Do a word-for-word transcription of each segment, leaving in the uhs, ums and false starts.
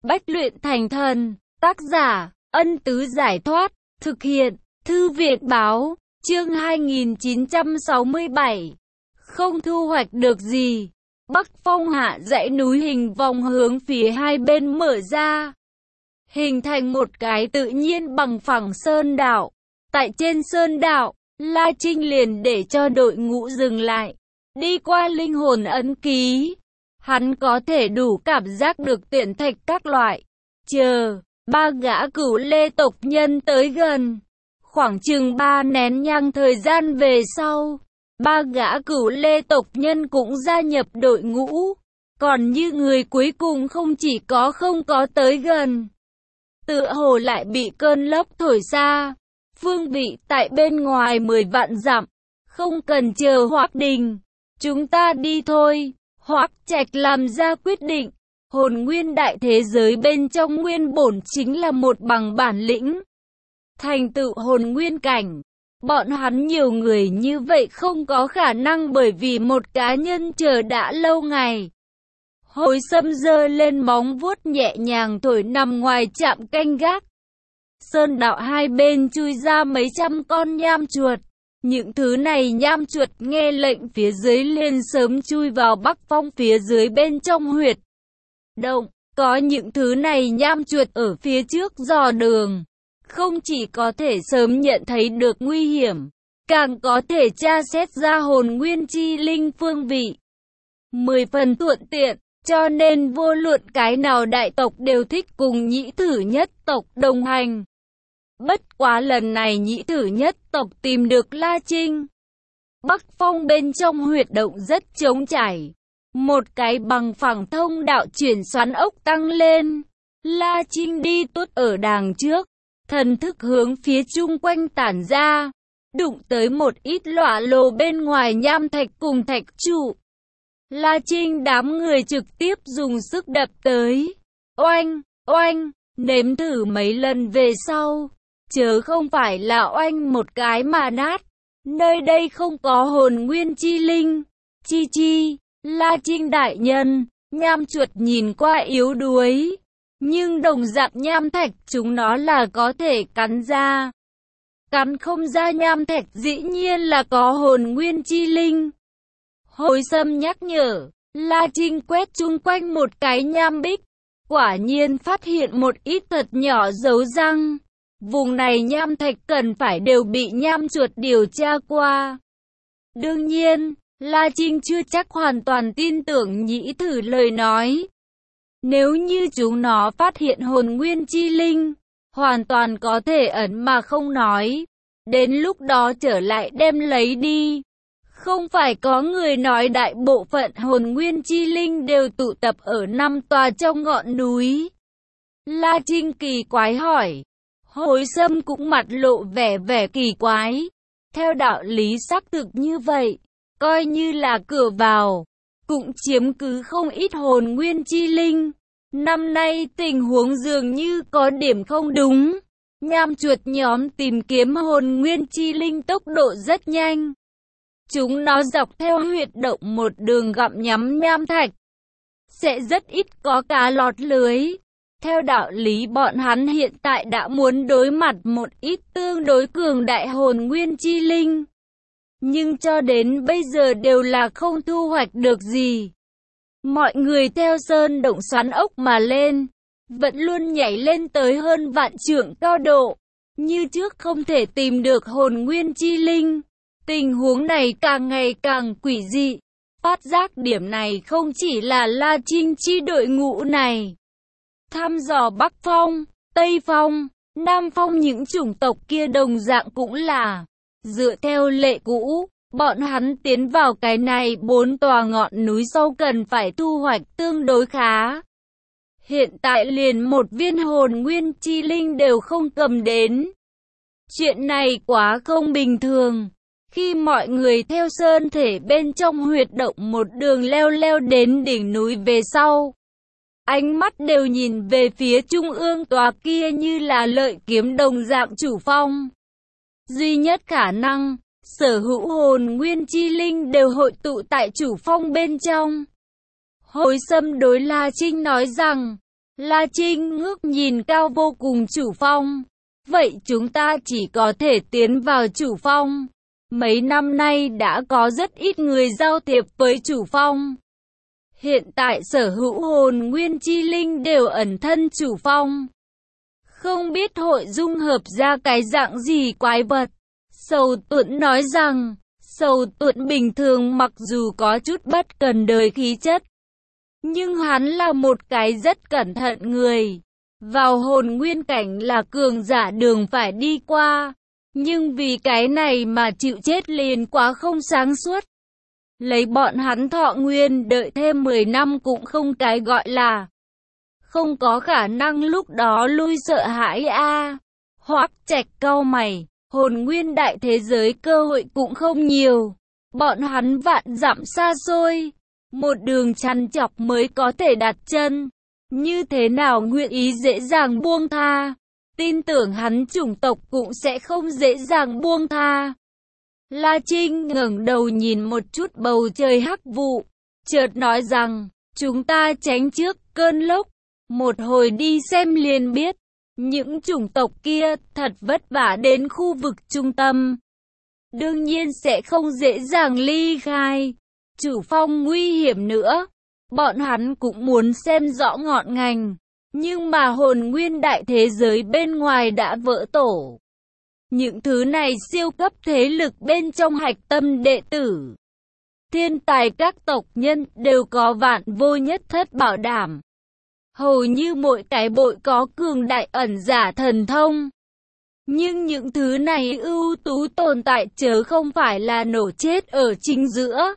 Bách luyện thành thần, tác giả, Ân Tứ Giải Thoát, thực hiện, Thư Viện Báo, chương hai nghìn chín trăm sáu mươi bảy. Không thu hoạch được gì. Bắc Phong hạ dãy núi hình vòng hướng phía hai bên mở ra, hình thành một cái tự nhiên bằng phẳng sơn đạo. Tại trên sơn đạo, La Trinh liền để cho đội ngũ dừng lại, đi qua linh hồn ấn ký. Hắn có thể đủ cảm giác được tuyển thạch các loại. Chờ, ba gã cửu lê tộc nhân tới gần. Khoảng chừng ba nén nhang thời gian về sau, ba gã cửu lê tộc nhân cũng gia nhập đội ngũ. Còn như người cuối cùng không chỉ có không có tới gần, tựa hồ lại bị cơn lốc thổi xa. Phương vị tại bên ngoài mười vạn dặm, không cần chờ Hoắc Đình, chúng ta đi thôi. Hoắc Trạch làm ra quyết định. Hồn nguyên đại thế giới bên trong nguyên bổn chính là một bằng bản lĩnh, thành tựu hồn nguyên cảnh. Bọn hắn nhiều người như vậy không có khả năng bởi vì một cá nhân chờ đã lâu ngày. Hồi Sâm giơ lên móng vuốt nhẹ nhàng thổi nằm ngoài trạm canh gác. Sơn đạo hai bên chui ra mấy trăm con nham chuột. Những thứ này nham chuột nghe lệnh phía dưới liền sớm chui vào Bắc Phong phía dưới bên trong huyệt động. Có những thứ này nham chuột ở phía trước dò đường, không chỉ có thể sớm nhận thấy được nguy hiểm, càng có thể tra xét ra hồn nguyên chi linh phương vị. Mười phần thuận tiện, cho nên vô luận cái nào đại tộc đều thích cùng nhĩ thử nhất tộc đồng hành. Bất quá lần này nhĩ thử nhất tộc tìm được La Trinh. Bắc Phong bên trong huyệt động rất trống trải. Một cái bằng phẳng thông đạo chuyển xoắn ốc tăng lên. La Trinh đi tốt ở đàng trước, thần thức hướng phía chung quanh tản ra, đụng tới một ít lọa lồ bên ngoài nham thạch cùng thạch trụ. La Trinh đám người trực tiếp dùng sức đập tới. Oanh, oanh, nếm thử mấy lần về sau, chớ không phải là oanh một cái mà nát. Nơi đây không có hồn nguyên chi linh. Chi chi, La Trinh đại nhân, nham chuột nhìn qua yếu đuối, nhưng đồng dạng nham thạch chúng nó là có thể cắn ra. Cắn không ra nham thạch dĩ nhiên là có hồn nguyên chi linh. Hồi Sâm nhắc nhở, La Trinh quét chung quanh một cái nham bích, quả nhiên phát hiện một ít thật nhỏ dấu răng. Vùng này nham thạch cần phải đều bị nham chuột điều tra qua. Đương nhiên, La Trinh chưa chắc hoàn toàn tin tưởng nhĩ thử lời nói. Nếu như chúng nó phát hiện hồn nguyên chi linh, hoàn toàn có thể ẩn mà không nói. Đến lúc đó trở lại đem lấy đi. Không phải có người nói đại bộ phận hồn nguyên chi linh đều tụ tập ở năm tòa trong ngọn núi. La Trinh kỳ quái hỏi. Hồi Sâm cũng mặt lộ vẻ vẻ kỳ quái. Theo đạo lý xác thực như vậy, coi như là cửa vào, cũng chiếm cứ không ít hồn nguyên chi linh. Năm nay tình huống dường như có điểm không đúng. Nham chuột nhóm tìm kiếm hồn nguyên chi linh tốc độ rất nhanh. Chúng nó dọc theo huyệt động một đường gặm nhắm nham thạch, sẽ rất ít có cá lọt lưới. Theo đạo lý bọn hắn hiện tại đã muốn đối mặt một ít tương đối cường đại hồn nguyên chi linh, nhưng cho đến bây giờ đều là không thu hoạch được gì. Mọi người theo sơn động xoắn ốc mà lên, vẫn luôn nhảy lên tới hơn vạn trượng cao độ, như trước không thể tìm được hồn nguyên chi linh. Tình huống này càng ngày càng quỷ dị. Phát giác điểm này không chỉ là La Trinh chi đội ngũ này. Thăm dò Bắc Phong, Tây Phong, Nam Phong những chủng tộc kia đồng dạng cũng là. Dựa theo lệ cũ, bọn hắn tiến vào cái này bốn tòa ngọn núi sau cần phải thu hoạch tương đối khá. Hiện tại liền một viên hồn nguyên chi linh đều không cầm đến. Chuyện này quá không bình thường. Khi mọi người theo sơn thể bên trong huyệt động một đường leo leo đến đỉnh núi về sau, ánh mắt đều nhìn về phía trung ương tòa kia như là lợi kiếm đồng dạng chủ phong. Duy nhất khả năng, sở hữu hồn nguyên chi linh đều hội tụ tại chủ phong bên trong. Hồi Sâm đối La Trinh nói rằng, La Trinh ngước nhìn cao vô cùng chủ phong. Vậy chúng ta chỉ có thể tiến vào chủ phong. Mấy năm nay đã có rất ít người giao thiệp với chủ phong. Hiện tại sở hữu hồn nguyên chi linh đều ẩn thân chủ phong. Không biết hội dung hợp ra cái dạng gì quái vật. Sầu Tuẫn nói rằng, Sầu Tuẫn bình thường mặc dù có chút bất cần đời khí chất, nhưng hắn là một cái rất cẩn thận người. Vào hồn nguyên cảnh là cường giả đường phải đi qua, nhưng vì cái này mà chịu chết liền quá không sáng suốt. Lấy bọn hắn thọ nguyên đợi thêm mười năm cũng không cái gọi là. Không có khả năng lúc đó lui sợ hãi a. À. Hoắc Trạch cau mày, hồn nguyên đại thế giới cơ hội cũng không nhiều. Bọn hắn vạn dặm xa xôi, một đường chằn chọc mới có thể đặt chân. Như thế nào nguyện ý dễ dàng buông tha. Tin tưởng hắn chủng tộc cũng sẽ không dễ dàng buông tha. La Trinh ngẩng đầu nhìn một chút bầu trời hắc vụ, chợt nói rằng, chúng ta tránh trước cơn lốc, một hồi đi xem liền biết. Những chủng tộc kia thật vất vả đến khu vực trung tâm, đương nhiên sẽ không dễ dàng ly khai. Chủ phong nguy hiểm nữa, bọn hắn cũng muốn xem rõ ngọn ngành, nhưng mà hồn nguyên đại thế giới bên ngoài đã vỡ tổ. Những thứ này siêu cấp thế lực bên trong hạch tâm đệ tử, thiên tài các tộc nhân đều có vạn vô nhất thất bảo đảm. Hầu như mỗi cái bội có cường đại ẩn giả thần thông. Nhưng những thứ này ưu tú tồn tại chớ không phải là nổ chết ở chính giữa.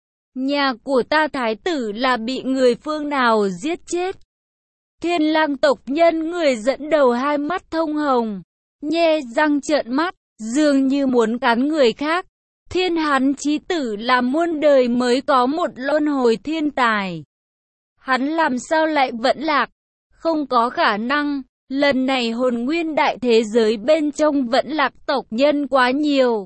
Nhà của ta thái tử là bị người phương nào giết chết? Thiên lang tộc nhân người dẫn đầu hai mắt thông hồng, nhe răng trợn mắt, dường như muốn cắn người khác. Thiên hắn chí tử là muôn đời mới có một luân hồi thiên tài. Hắn làm sao lại vẫn lạc? Không có khả năng, lần này hồn nguyên đại thế giới bên trong vẫn lạc tộc nhân quá nhiều.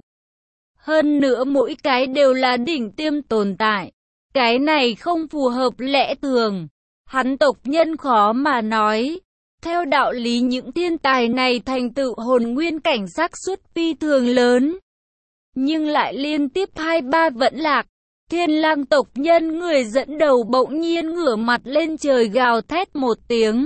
Hơn nữa mỗi cái đều là đỉnh tiêm tồn tại. Cái này không phù hợp lẽ thường. Hắn tộc nhân khó mà nói. Theo đạo lý những thiên tài này thành tựu hồn nguyên cảnh xác suất phi thường lớn, nhưng lại liên tiếp hai ba vẫn lạc. Thiên lang tộc nhân người dẫn đầu bỗng nhiên ngửa mặt lên trời gào thét một tiếng.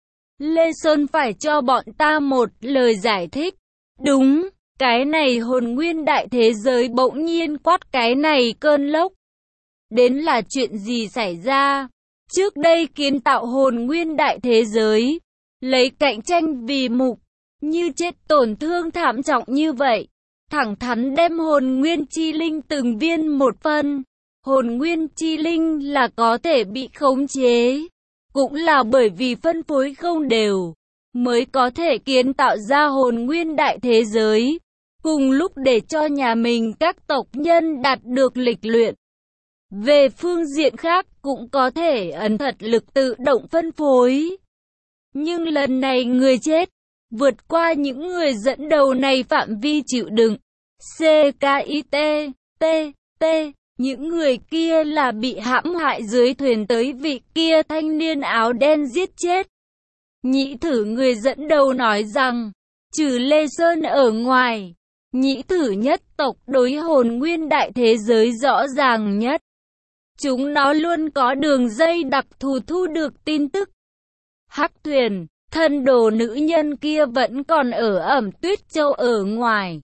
Lê Sơn phải cho bọn ta một lời giải thích. Đúng, cái này hồn nguyên đại thế giới bỗng nhiên quát cái này cơn lốc. Đến là chuyện gì xảy ra? Trước đây kiến tạo hồn nguyên đại thế giới, lấy cạnh tranh vì mục, như chết tổn thương thảm trọng như vậy. Thẳng thắn đem hồn nguyên chi linh từng viên một phân. Hồn nguyên chi linh là có thể bị khống chế. Cũng là bởi vì phân phối không đều, mới có thể kiến tạo ra hồn nguyên đại thế giới. Cùng lúc để cho nhà mình các tộc nhân đạt được lịch luyện. Về phương diện khác cũng có thể ẩn thật lực tự động phân phối. Nhưng lần này người chết, vượt qua những người dẫn đầu này phạm vi chịu đựng. C K I T, T, T, những người kia là bị hãm hại dưới thuyền tới vị kia thanh niên áo đen giết chết. Nhĩ thử người dẫn đầu nói rằng, trừ Lê Sơn ở ngoài, nhĩ thử nhất tộc đối hồn nguyên đại thế giới rõ ràng nhất. Chúng nó luôn có đường dây đặc thù thu được tin tức. Hắc thuyền, thân đồ nữ nhân kia vẫn còn ở Ẩm Tuyết Châu ở ngoài.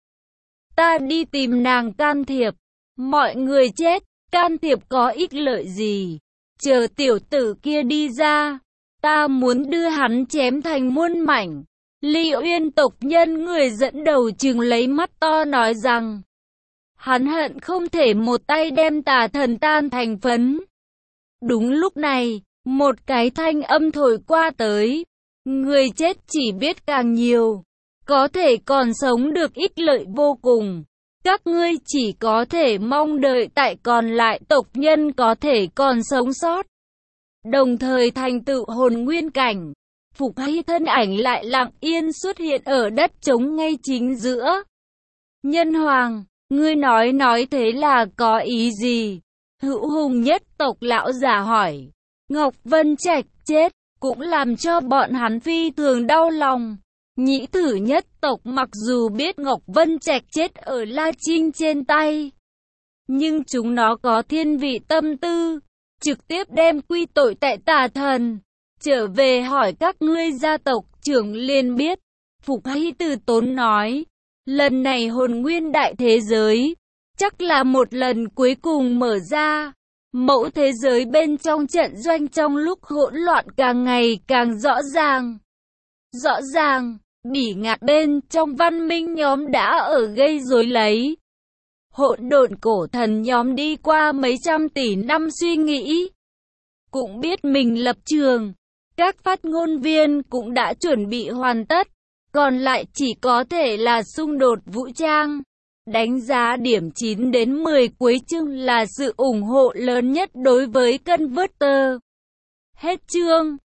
Ta đi tìm nàng can thiệp. Mọi người chết, can thiệp có ích lợi gì? Chờ tiểu tử kia đi ra, ta muốn đưa hắn chém thành muôn mảnh. Ly Uyên tộc nhân người dẫn đầu trừng lấy mắt to nói rằng, hắn hận không thể một tay đem tà thần tan thành phấn. Đúng lúc này, một cái thanh âm thổi qua tới. Người chết chỉ biết càng nhiều, có thể còn sống được ích lợi vô cùng. Các ngươi chỉ có thể mong đợi tại còn lại tộc nhân có thể còn sống sót, đồng thời thành tựu hồn nguyên cảnh. Phục Hy thân ảnh lại lặng yên xuất hiện ở đất trống ngay chính giữa. Nhân hoàng, ngươi nói nói thế là có ý gì? Hữu hùng nhất tộc lão giả hỏi. Ngọc Vân Trạch chết, cũng làm cho bọn hắn phi thường đau lòng. Nhĩ Thử nhất tộc mặc dù biết Ngọc Vân Trạch chết ở La Trinh trên tay, nhưng chúng nó có thiên vị tâm tư, trực tiếp đem quy tội tại tà thần. Trở về hỏi các ngươi gia tộc trưởng liền biết. Phục Hy từ tốn nói, lần này hồn nguyên đại thế giới, chắc là một lần cuối cùng mở ra. Mẫu thế giới bên trong trận doanh trong lúc hỗn loạn càng ngày càng rõ ràng. Rõ ràng, bỉ ngạn bên trong văn minh nhóm đã ở gây rối lấy. Hỗn độn cổ thần nhóm đi qua mấy trăm tỷ năm suy nghĩ, cũng biết mình lập trường. Các phát ngôn viên cũng đã chuẩn bị hoàn tất, còn lại chỉ có thể là xung đột vũ trang. Đánh giá điểm chín đến mười cuối chương là sự ủng hộ lớn nhất đối với Converter. Hết chương.